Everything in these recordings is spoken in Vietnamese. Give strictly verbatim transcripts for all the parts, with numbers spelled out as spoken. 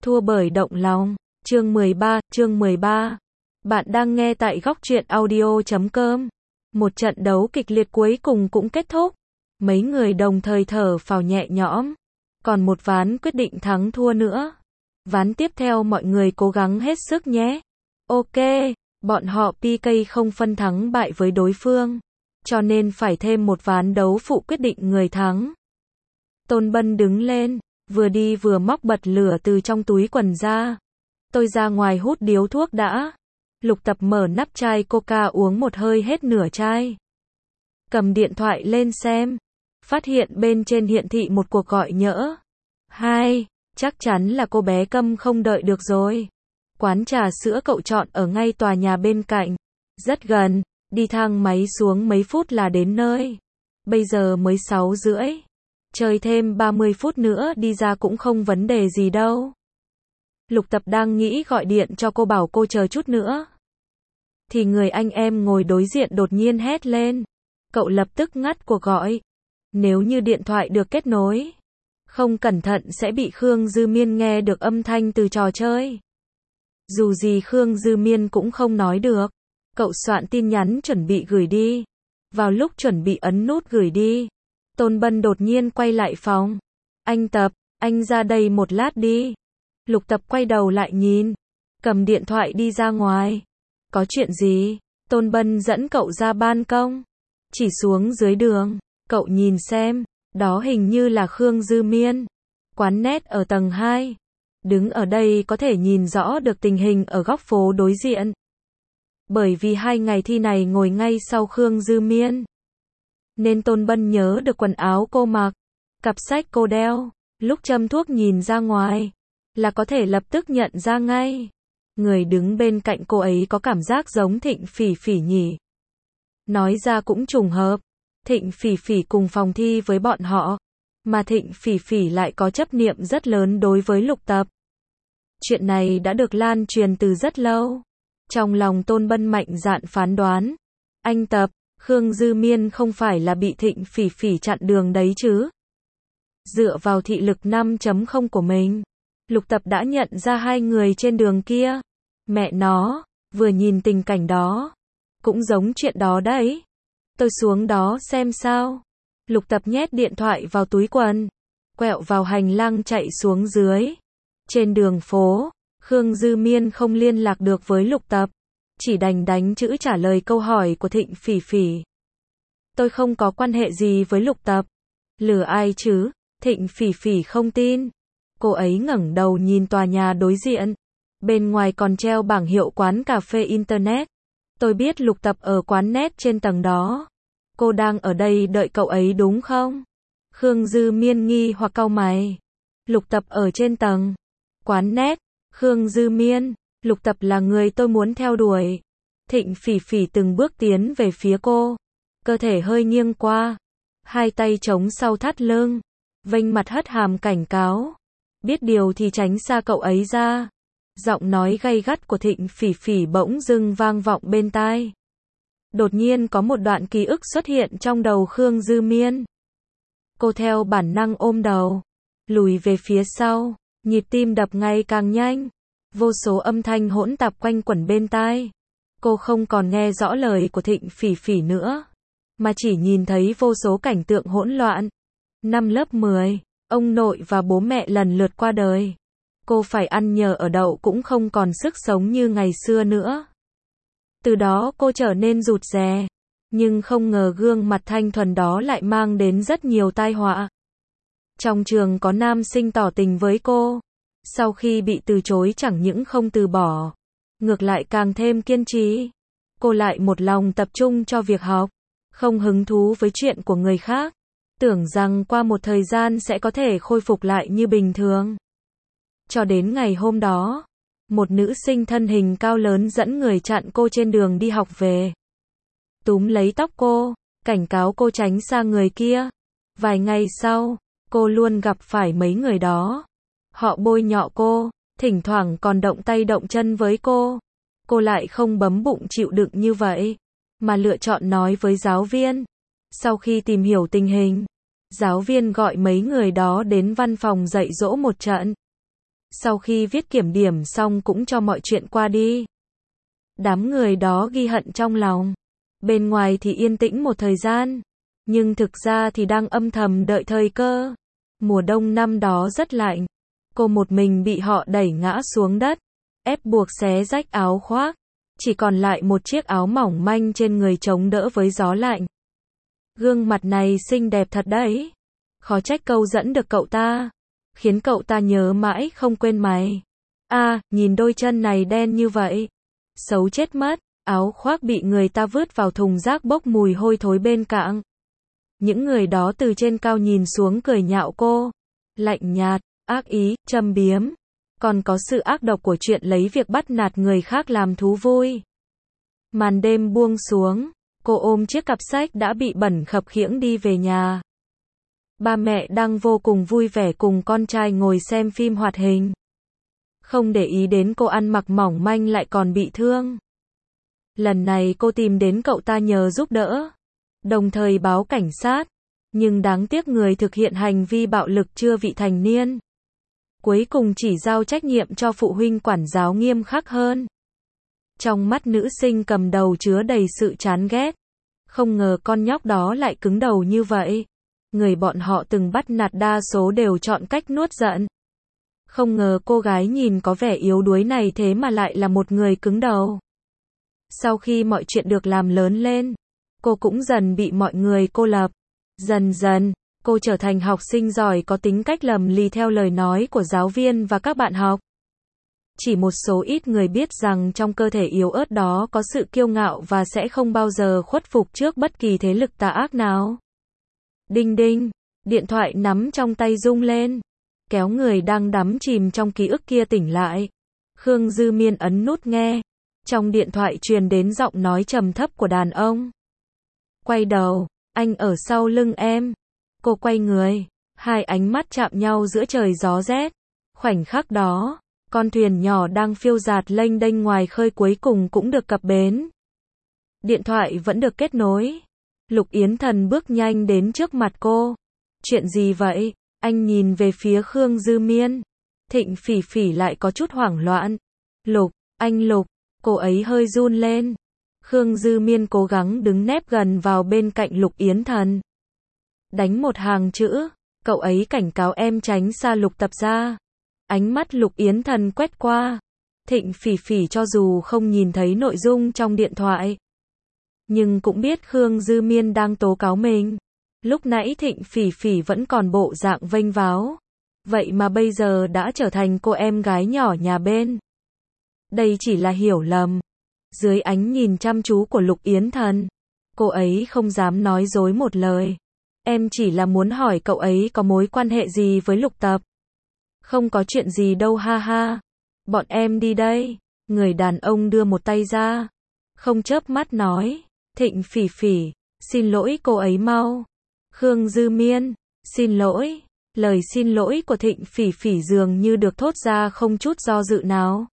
Thua bởi động lòng. Chương mười ba, chương mười ba. Bạn đang nghe tại góc truyện audio chấm com. Một trận đấu kịch liệt cuối cùng cũng kết thúc. Mấy người đồng thời thở phào nhẹ nhõm. Còn một ván quyết định thắng thua nữa. Ván tiếp theo mọi người cố gắng hết sức nhé. Ok, bọn họ pê ca không phân thắng bại với đối phương. Cho nên phải thêm một ván đấu phụ quyết định người thắng. Tôn Bân đứng lên, vừa đi vừa móc bật lửa từ trong túi quần ra. Tôi ra ngoài hút điếu thuốc đã. Lục Tập mở nắp chai coca uống một hơi hết nửa chai. Cầm điện thoại lên xem. Phát hiện bên trên hiện thị một cuộc gọi nhỡ. Hai, chắc chắn là cô bé Câm không đợi được rồi. Quán trà sữa cậu chọn ở ngay tòa nhà bên cạnh. Rất gần, đi thang máy xuống mấy phút là đến nơi. Bây giờ mới sáu rưỡi. Chơi thêm ba mươi phút nữa đi ra cũng không vấn đề gì đâu. Lục Tập đang nghĩ gọi điện cho cô bảo cô chờ chút nữa. Thì người anh em ngồi đối diện đột nhiên hét lên. Cậu lập tức ngắt cuộc gọi. Nếu như điện thoại được kết nối, không cẩn thận sẽ bị Khương Dư Miên nghe được âm thanh từ trò chơi. Dù gì Khương Dư Miên cũng không nói được. Cậu soạn tin nhắn chuẩn bị gửi đi. Vào lúc chuẩn bị ấn nút gửi đi, Tôn Bân đột nhiên quay lại phòng. Anh Tập, anh ra đây một lát đi. Lục Tập quay đầu lại nhìn. Cầm điện thoại đi ra ngoài. Có chuyện gì? Tôn Bân dẫn cậu ra ban công. Chỉ xuống dưới đường. Cậu nhìn xem. Đó hình như là Khương Dư Miên. Quán nét ở tầng hai. Đứng ở đây có thể nhìn rõ được tình hình ở góc phố đối diện. Bởi vì hai ngày thi này ngồi ngay sau Khương Dư Miên, nên Tôn Bân nhớ được quần áo cô mặc, cặp sách cô đeo, lúc châm thuốc nhìn ra ngoài, là có thể lập tức nhận ra ngay. Người đứng bên cạnh cô ấy có cảm giác giống Thịnh Phỉ Phỉ nhỉ. Nói ra cũng trùng hợp, Thịnh Phỉ Phỉ cùng phòng thi với bọn họ, mà Thịnh Phỉ Phỉ lại có chấp niệm rất lớn đối với Lục Tập. Chuyện này đã được lan truyền từ rất lâu. Trong lòng Tôn Bân mạnh dạn phán đoán. Anh Tập, Khương Dư Miên không phải là bị Thịnh Phỉ Phỉ chặn đường đấy chứ? Dựa vào thị lực năm chấm không của mình, Lục Tập đã nhận ra hai người trên đường kia. Mẹ nó, vừa nhìn tình cảnh đó, cũng giống chuyện đó đấy. Tôi xuống đó xem sao. Lục Tập nhét điện thoại vào túi quần, quẹo vào hành lang chạy xuống dưới. Trên đường phố, Khương Dư Miên không liên lạc được với Lục Tập, chỉ đành đánh chữ trả lời câu hỏi của Thịnh Phỉ Phỉ. Tôi không có quan hệ gì với Lục Tập. Lừa ai chứ? Thịnh Phỉ Phỉ không tin. Cô ấy ngẩng đầu nhìn tòa nhà đối diện. Bên ngoài còn treo bảng hiệu quán cà phê Internet. Tôi biết Lục Tập ở quán net trên tầng đó. Cô đang ở đây đợi cậu ấy đúng không? Khương Dư Miên nghi hoặc cau mày. Lục Tập ở trên tầng quán net. Khương Dư Miên, Lục Tập là người tôi muốn theo đuổi. Thịnh Phỉ Phỉ từng bước tiến về phía cô, cơ thể hơi nghiêng qua, hai tay chống sau thắt lưng, vênh mặt hất hàm cảnh cáo. Biết điều thì tránh xa cậu ấy ra. Giọng nói gay gắt của Thịnh Phỉ Phỉ bỗng dưng vang vọng bên tai. Đột nhiên có một đoạn ký ức xuất hiện trong đầu Khương Dư Miên. Cô theo bản năng ôm đầu, lùi về phía sau. Nhịp tim đập ngày càng nhanh. Vô số âm thanh hỗn tạp quanh quẩn bên tai. Cô không còn nghe rõ lời của Thịnh Phỉ Phỉ nữa, mà chỉ nhìn thấy vô số cảnh tượng hỗn loạn. Năm lớp mười, ông nội và bố mẹ lần lượt qua đời. Cô phải ăn nhờ ở đậu cũng không còn sức sống như ngày xưa nữa. Từ đó cô trở nên rụt rè. Nhưng không ngờ gương mặt thanh thuần đó lại mang đến rất nhiều tai họa. Trong trường có nam sinh tỏ tình với cô. Sau khi bị từ chối chẳng những không từ bỏ, ngược lại càng thêm kiên trì. Cô lại một lòng tập trung cho việc học, không hứng thú với chuyện của người khác. Tưởng rằng qua một thời gian sẽ có thể khôi phục lại như bình thường. Cho đến ngày hôm đó, một nữ sinh thân hình cao lớn dẫn người chặn cô trên đường đi học về. Túm lấy tóc cô, cảnh cáo cô tránh xa người kia. Vài ngày sau, cô luôn gặp phải mấy người đó. Họ bôi nhọ cô, thỉnh thoảng còn động tay động chân với cô. Cô lại không bấm bụng chịu đựng như vậy, mà lựa chọn nói với giáo viên. Sau khi tìm hiểu tình hình, giáo viên gọi mấy người đó đến văn phòng dạy dỗ một trận. Sau khi viết kiểm điểm xong cũng cho mọi chuyện qua đi. Đám người đó ghi hận trong lòng. Bên ngoài thì yên tĩnh một thời gian, nhưng thực ra thì đang âm thầm đợi thời cơ. Mùa đông năm đó rất lạnh. Cô một mình bị họ đẩy ngã xuống đất, ép buộc xé rách áo khoác. Chỉ còn lại một chiếc áo mỏng manh trên người chống đỡ với gió lạnh. Gương mặt này xinh đẹp thật đấy. Khó trách câu dẫn được cậu ta, khiến cậu ta nhớ mãi không quên mày. À, nhìn đôi chân này đen như vậy. Xấu chết mất, áo khoác bị người ta vứt vào thùng rác bốc mùi hôi thối bên cạnh. Những người đó từ trên cao nhìn xuống cười nhạo cô. Lạnh nhạt, ác ý, châm biếm. Còn có sự ác độc của chuyện lấy việc bắt nạt người khác làm thú vui. Màn đêm buông xuống, cô ôm chiếc cặp sách đã bị bẩn khập khiễng đi về nhà. Ba mẹ đang vô cùng vui vẻ cùng con trai ngồi xem phim hoạt hình. Không để ý đến cô ăn mặc mỏng manh lại còn bị thương. Lần này cô tìm đến cậu ta nhờ giúp đỡ, đồng thời báo cảnh sát. Nhưng đáng tiếc người thực hiện hành vi bạo lực chưa vị thành niên. Cuối cùng chỉ giao trách nhiệm cho phụ huynh quản giáo nghiêm khắc hơn. Trong mắt nữ sinh cầm đầu chứa đầy sự chán ghét. Không ngờ con nhóc đó lại cứng đầu như vậy. Người bọn họ từng bắt nạt đa số đều chọn cách nuốt giận. Không ngờ cô gái nhìn có vẻ yếu đuối này thế mà lại là một người cứng đầu. Sau khi mọi chuyện được làm lớn lên, cô cũng dần bị mọi người cô lập. Dần dần, cô trở thành học sinh giỏi có tính cách lầm lì theo lời nói của giáo viên và các bạn học. Chỉ một số ít người biết rằng trong cơ thể yếu ớt đó có sự kiêu ngạo và sẽ không bao giờ khuất phục trước bất kỳ thế lực tà ác nào. Đinh đinh, điện thoại nắm trong tay rung lên, kéo người đang đắm chìm trong ký ức kia tỉnh lại. Khương Dư Miên ấn nút nghe, trong điện thoại truyền đến giọng nói trầm thấp của đàn ông. Quay đầu, anh ở sau lưng em. Cô quay người, hai ánh mắt chạm nhau giữa trời gió rét. Khoảnh khắc đó, con thuyền nhỏ đang phiêu dạt lênh đênh ngoài khơi cuối cùng cũng được cập bến. Điện thoại vẫn được kết nối. Lục Yến Thần bước nhanh đến trước mặt cô. Chuyện gì vậy? Anh nhìn về phía Khương Dư Miên. Thịnh Phỉ Phỉ lại có chút hoảng loạn. Lục, anh Lục, cô ấy hơi run lên. Khương Dư Miên cố gắng đứng nép gần vào bên cạnh Lục Yến Thần. Đánh một hàng chữ, cậu ấy cảnh cáo em tránh xa Lục Tập ra. Ánh mắt Lục Yến Thần quét qua. Thịnh Phỉ Phỉ cho dù không nhìn thấy nội dung trong điện thoại, nhưng cũng biết Khương Dư Miên đang tố cáo mình. Lúc nãy Thịnh Phỉ Phỉ vẫn còn bộ dạng vênh váo. Vậy mà bây giờ đã trở thành cô em gái nhỏ nhà bên. Đây chỉ là hiểu lầm. Dưới ánh nhìn chăm chú của Lục Yến Thần, cô ấy không dám nói dối một lời. Em chỉ là muốn hỏi cậu ấy có mối quan hệ gì với Lục Tập. Không có chuyện gì đâu ha ha. Bọn em đi đây. Người đàn ông đưa một tay ra. Không chớp mắt nói. Thịnh Phỉ Phỉ, xin lỗi cô ấy mau. Khương Dư Miên, xin lỗi. Lời xin lỗi của Thịnh Phỉ Phỉ dường như được thốt ra không chút do dự nào.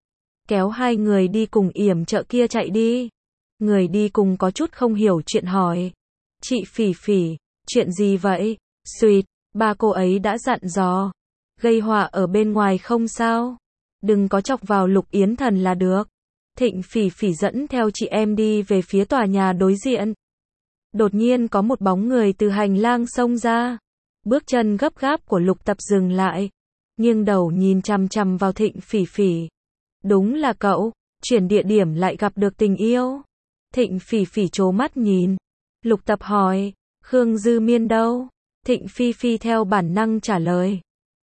Kéo hai người đi cùng yểm trợ kia chạy đi. Người đi cùng có chút không hiểu chuyện hỏi. Chị Phỉ Phỉ, chuyện gì vậy? Xuyệt, ba cô ấy đã dặn dò. Gây họa ở bên ngoài không sao. Đừng có chọc vào Lục Yến Thần là được. Thịnh Phỉ Phỉ dẫn theo chị em đi về phía tòa nhà đối diện. Đột nhiên có một bóng người từ hành lang xông ra. Bước chân gấp gáp của Lục Tập dừng lại. Nghiêng đầu nhìn chằm chằm vào Thịnh Phỉ Phỉ. Đúng là cậu, chuyển địa điểm lại gặp được tình yêu. Thịnh Phỉ Phỉ trố mắt nhìn. Lục Tập hỏi, Khương Dư Miên đâu? Thịnh Phi Phi theo bản năng trả lời.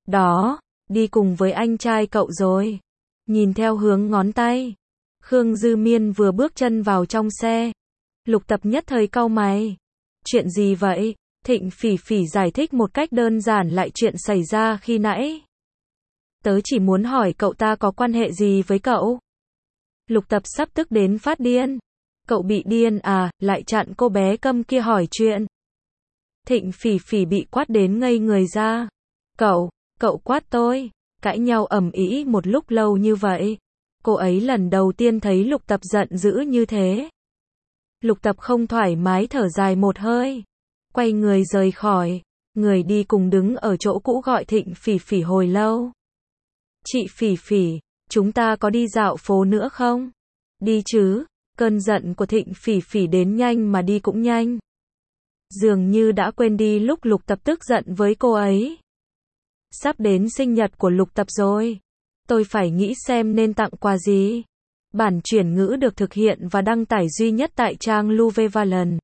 Đó, đi cùng với anh trai cậu rồi. Nhìn theo hướng ngón tay. Khương Dư Miên vừa bước chân vào trong xe. Lục Tập nhất thời cau mày. Chuyện gì vậy? Thịnh Phỉ Phỉ giải thích một cách đơn giản lại chuyện xảy ra khi nãy. Tớ chỉ muốn hỏi cậu ta có quan hệ gì với cậu. Lục Tập sắp tức đến phát điên. Cậu bị điên à, lại chặn cô bé câm kia hỏi chuyện. Thịnh Phỉ Phỉ bị quát đến ngây người ra. Cậu, cậu quát tôi. Cãi nhau ầm ĩ một lúc lâu như vậy. Cô ấy lần đầu tiên thấy Lục Tập giận dữ như thế. Lục Tập không thoải mái thở dài một hơi. Quay người rời khỏi. Người đi cùng đứng ở chỗ cũ gọi Thịnh Phỉ Phỉ hồi lâu. Chị Phỉ Phỉ, chúng ta có đi dạo phố nữa không? Đi chứ, cơn giận của Thịnh Phỉ Phỉ đến nhanh mà đi cũng nhanh. Dường như đã quên đi lúc Lục Tập tức giận với cô ấy. Sắp đến sinh nhật của Lục Tập rồi. Tôi phải nghĩ xem nên tặng quà gì. Bản chuyển ngữ được thực hiện và đăng tải duy nhất tại trang Luvevalon.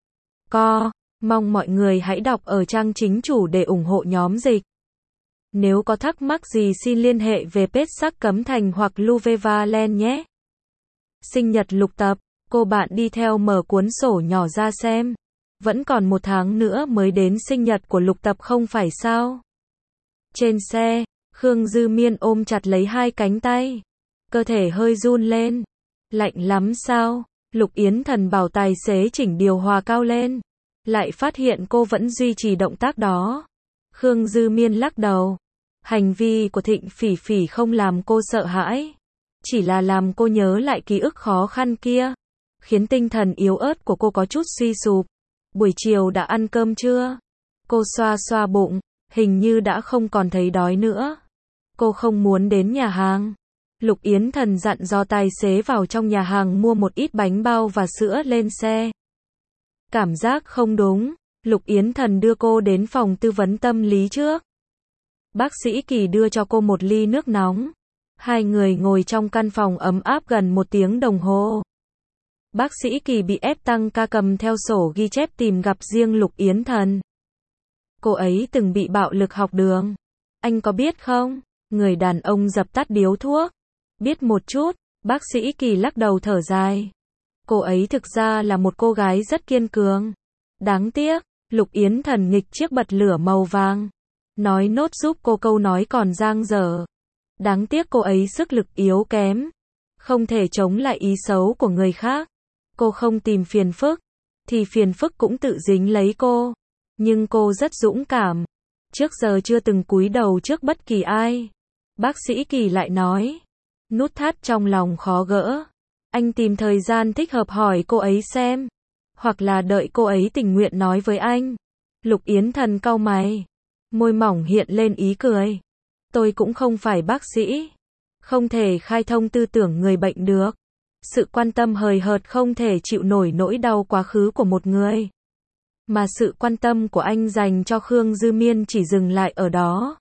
Co, mong mọi người hãy đọc ở trang chính chủ để ủng hộ nhóm dịch. Nếu có thắc mắc gì xin liên hệ về page Sắc Cấm Thành hoặc Luvevalon nhé. Sinh nhật Lục Tập, cô bạn đi theo mở cuốn sổ nhỏ ra xem. Vẫn còn một tháng nữa mới đến sinh nhật của Lục Tập không phải sao? Trên xe, Khương Dư Miên ôm chặt lấy hai cánh tay. Cơ thể hơi run lên. Lạnh lắm sao? Lục Yến Thần bảo tài xế chỉnh điều hòa cao lên. Lại phát hiện cô vẫn duy trì động tác đó. Khương Dư Miên lắc đầu. Hành vi của Thịnh Phỉ Phỉ không làm cô sợ hãi. Chỉ là làm cô nhớ lại ký ức khó khăn kia. Khiến tinh thần yếu ớt của cô có chút suy sụp. Buổi chiều đã ăn cơm chưa? Cô xoa xoa bụng. Hình như đã không còn thấy đói nữa. Cô không muốn đến nhà hàng. Lục Yến Thần dặn dò tài xế vào trong nhà hàng mua một ít bánh bao và sữa lên xe. Cảm giác không đúng. Lục Yến Thần đưa cô đến phòng tư vấn tâm lý trước. Bác sĩ Kỳ đưa cho cô một ly nước nóng. Hai người ngồi trong căn phòng ấm áp gần một tiếng đồng hồ. Bác sĩ Kỳ bị ép tăng ca cầm theo sổ ghi chép tìm gặp riêng Lục Yến Thần. Cô ấy từng bị bạo lực học đường. Anh có biết không? Người đàn ông dập tắt điếu thuốc. Biết một chút, bác sĩ Kỳ lắc đầu thở dài. Cô ấy thực ra là một cô gái rất kiên cường. Đáng tiếc, Lục Yến Thần nghịch chiếc bật lửa màu vàng. Nói nốt giúp cô câu nói còn dang dở. Đáng tiếc cô ấy sức lực yếu kém. Không thể chống lại ý xấu của người khác. Cô không tìm phiền phức, thì phiền phức cũng tự dính lấy cô. Nhưng cô rất dũng cảm. Trước giờ chưa từng cúi đầu trước bất kỳ ai. Bác sĩ Kỳ lại nói. Nút thắt trong lòng khó gỡ. Anh tìm thời gian thích hợp hỏi cô ấy xem. Hoặc là đợi cô ấy tình nguyện nói với anh. Lục Yến Thần cau mày. Môi mỏng hiện lên ý cười. Tôi cũng không phải bác sĩ. Không thể khai thông tư tưởng người bệnh được. Sự quan tâm hời hợt không thể chịu nổi nỗi đau quá khứ của một người. Mà sự quan tâm của anh dành cho Khương Dư Miên chỉ dừng lại ở đó.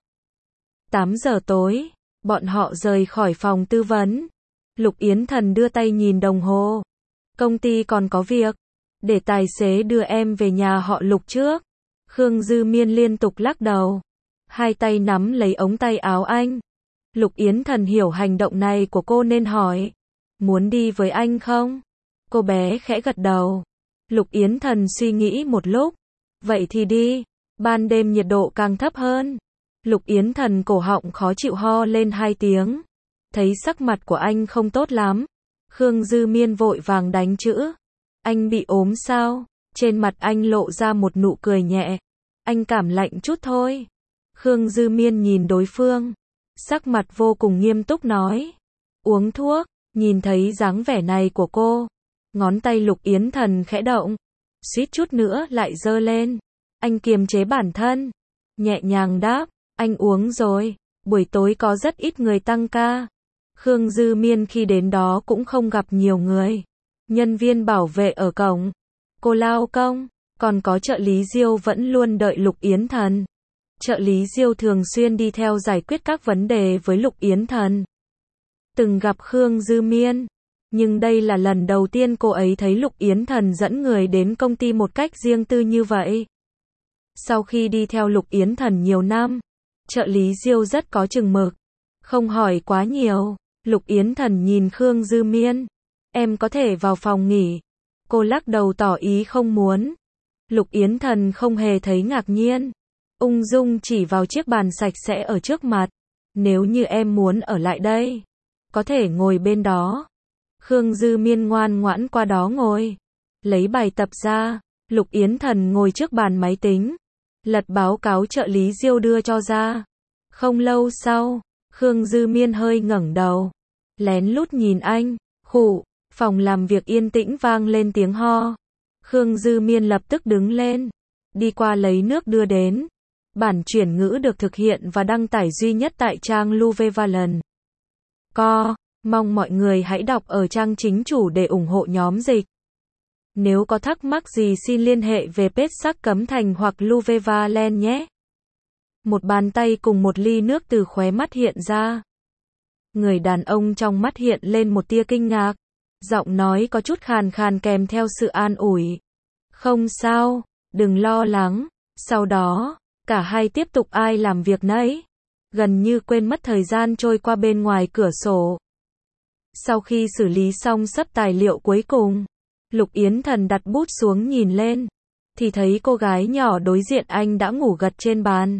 tám giờ tối, bọn họ rời khỏi phòng tư vấn. Lục Yến Thần đưa tay nhìn đồng hồ. Công ty còn có việc. Để tài xế đưa em về nhà họ Lục trước. Khương Dư Miên liên tục lắc đầu. Hai tay nắm lấy ống tay áo anh. Lục Yến Thần hiểu hành động này của cô nên hỏi. Muốn đi với anh không? Cô bé khẽ gật đầu. Lục Yến Thần suy nghĩ một lúc. Vậy thì đi. Ban đêm nhiệt độ càng thấp hơn. Lục Yến Thần cổ họng khó chịu ho lên hai tiếng. Thấy sắc mặt của anh không tốt lắm. Khương Dư Miên vội vàng đánh chữ. Anh bị ốm sao? Trên mặt anh lộ ra một nụ cười nhẹ. Anh cảm lạnh chút thôi. Khương Dư Miên nhìn đối phương. Sắc mặt vô cùng nghiêm túc nói. Uống thuốc. Nhìn thấy dáng vẻ này của cô. Ngón tay Lục Yến Thần khẽ động. Suýt chút nữa lại giơ lên. Anh kiềm chế bản thân. Nhẹ nhàng đáp. Anh uống rồi. Buổi tối có rất ít người tăng ca. Khương Dư Miên khi đến đó cũng không gặp nhiều người. Nhân viên bảo vệ ở cổng. Cô lao công. Còn có trợ lý Diêu vẫn luôn đợi Lục Yến Thần. Trợ lý Diêu thường xuyên đi theo giải quyết các vấn đề với Lục Yến Thần. Từng gặp Khương Dư Miên. Nhưng đây là lần đầu tiên cô ấy thấy Lục Yến Thần dẫn người đến công ty một cách riêng tư như vậy. Sau khi đi theo Lục Yến Thần nhiều năm, trợ lý Diêu rất có chừng mực. Không hỏi quá nhiều. Lục Yến Thần nhìn Khương Dư Miên. Em có thể vào phòng nghỉ. Cô lắc đầu tỏ ý không muốn. Lục Yến Thần không hề thấy ngạc nhiên. Ung dung chỉ vào chiếc bàn sạch sẽ ở trước mặt. Nếu như em muốn ở lại đây, có thể ngồi bên đó. Khương Dư Miên ngoan ngoãn qua đó ngồi. Lấy bài tập ra. Lục Yến Thần ngồi trước bàn máy tính. Lật báo cáo trợ lý Diêu đưa cho ra. Không lâu sau, Khương Dư Miên hơi ngẩng đầu. Lén lút nhìn anh. Khụ. Phòng làm việc yên tĩnh vang lên tiếng ho. Khương Dư Miên lập tức đứng lên. Đi qua lấy nước đưa đến. Bản chuyển ngữ được thực hiện và đăng tải duy nhất tại trang Luvevalent chấm co. Mong mọi người hãy đọc ở trang chính chủ để ủng hộ nhóm dịch. Nếu có thắc mắc gì xin liên hệ về page Sắc Cấm Thành hoặc Luvevalent nhé. Một bàn tay cùng một ly nước từ khóe mắt hiện ra. Người đàn ông trong mắt hiện lên một tia kinh ngạc. Giọng nói có chút khàn khàn kèm theo sự an ủi. Không sao, đừng lo lắng. Sau đó, cả hai tiếp tục ai làm việc nấy. Gần như quên mất thời gian trôi qua bên ngoài cửa sổ. Sau khi xử lý xong sấp tài liệu cuối cùng, Lục Yến Thần đặt bút xuống nhìn lên, thì thấy cô gái nhỏ đối diện anh đã ngủ gật trên bàn.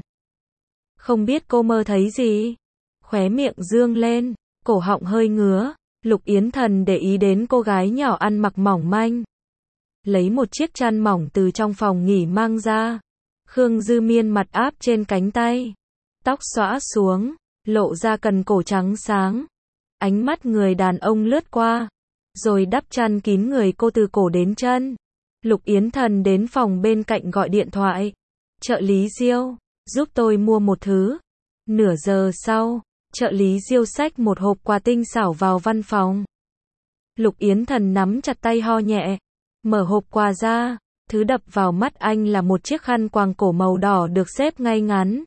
Không biết cô mơ thấy gì? Khóe miệng dương lên, cổ họng hơi ngứa, Lục Yến Thần để ý đến cô gái nhỏ ăn mặc mỏng manh. Lấy một chiếc chăn mỏng từ trong phòng nghỉ mang ra. Khương Dư Miên mặt áp trên cánh tay. Tóc xõa xuống, lộ ra cần cổ trắng sáng. Ánh mắt người đàn ông lướt qua, rồi đắp chăn kín người cô từ cổ đến chân. Lục Yến Thần đến phòng bên cạnh gọi điện thoại. Trợ lý Diêu, giúp tôi mua một thứ. Nửa giờ sau, trợ lý Diêu xách một hộp quà tinh xảo vào văn phòng. Lục Yến Thần nắm chặt tay ho nhẹ, mở hộp quà ra, thứ đập vào mắt anh là một chiếc khăn quàng cổ màu đỏ được xếp ngay ngắn.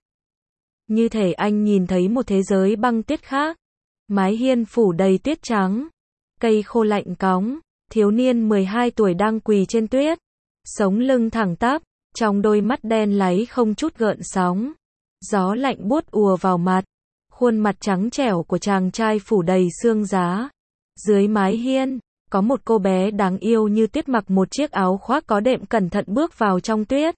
Như thể anh nhìn thấy một thế giới băng tuyết khác. Mái hiên phủ đầy tuyết trắng, cây khô lạnh cóng, thiếu niên mười hai tuổi đang quỳ trên tuyết, sống lưng thẳng tắp, trong đôi mắt đen láy không chút gợn sóng. Gió lạnh buốt ùa vào mặt, khuôn mặt trắng trẻo của chàng trai phủ đầy xương giá. Dưới mái hiên, có một cô bé đáng yêu như tuyết mặc một chiếc áo khoác có đệm cẩn thận bước vào trong tuyết.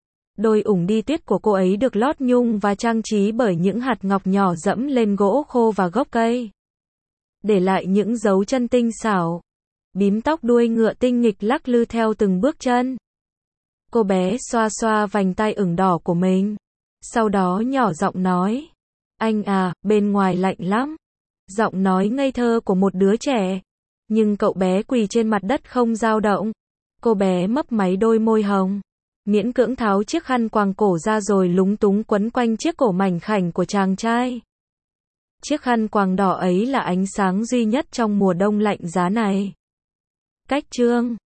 Đôi ủng đi tuyết của cô ấy được lót nhung và trang trí bởi những hạt ngọc nhỏ dẫm lên gỗ khô và gốc cây, để lại những dấu chân tinh xảo. Bím tóc đuôi ngựa tinh nghịch lắc lư theo từng bước chân. Cô bé xoa xoa vành tai ửng đỏ của mình, sau đó nhỏ giọng nói, anh à, bên ngoài lạnh lắm. Giọng nói ngây thơ của một đứa trẻ, nhưng cậu bé quỳ trên mặt đất không dao động. Cô bé mấp máy đôi môi hồng, miễn cưỡng tháo chiếc khăn quàng cổ ra rồi lúng túng quấn quanh chiếc cổ mảnh khảnh của chàng trai. Chiếc khăn quàng đỏ ấy là ánh sáng duy nhất trong mùa đông lạnh giá này. Cách chương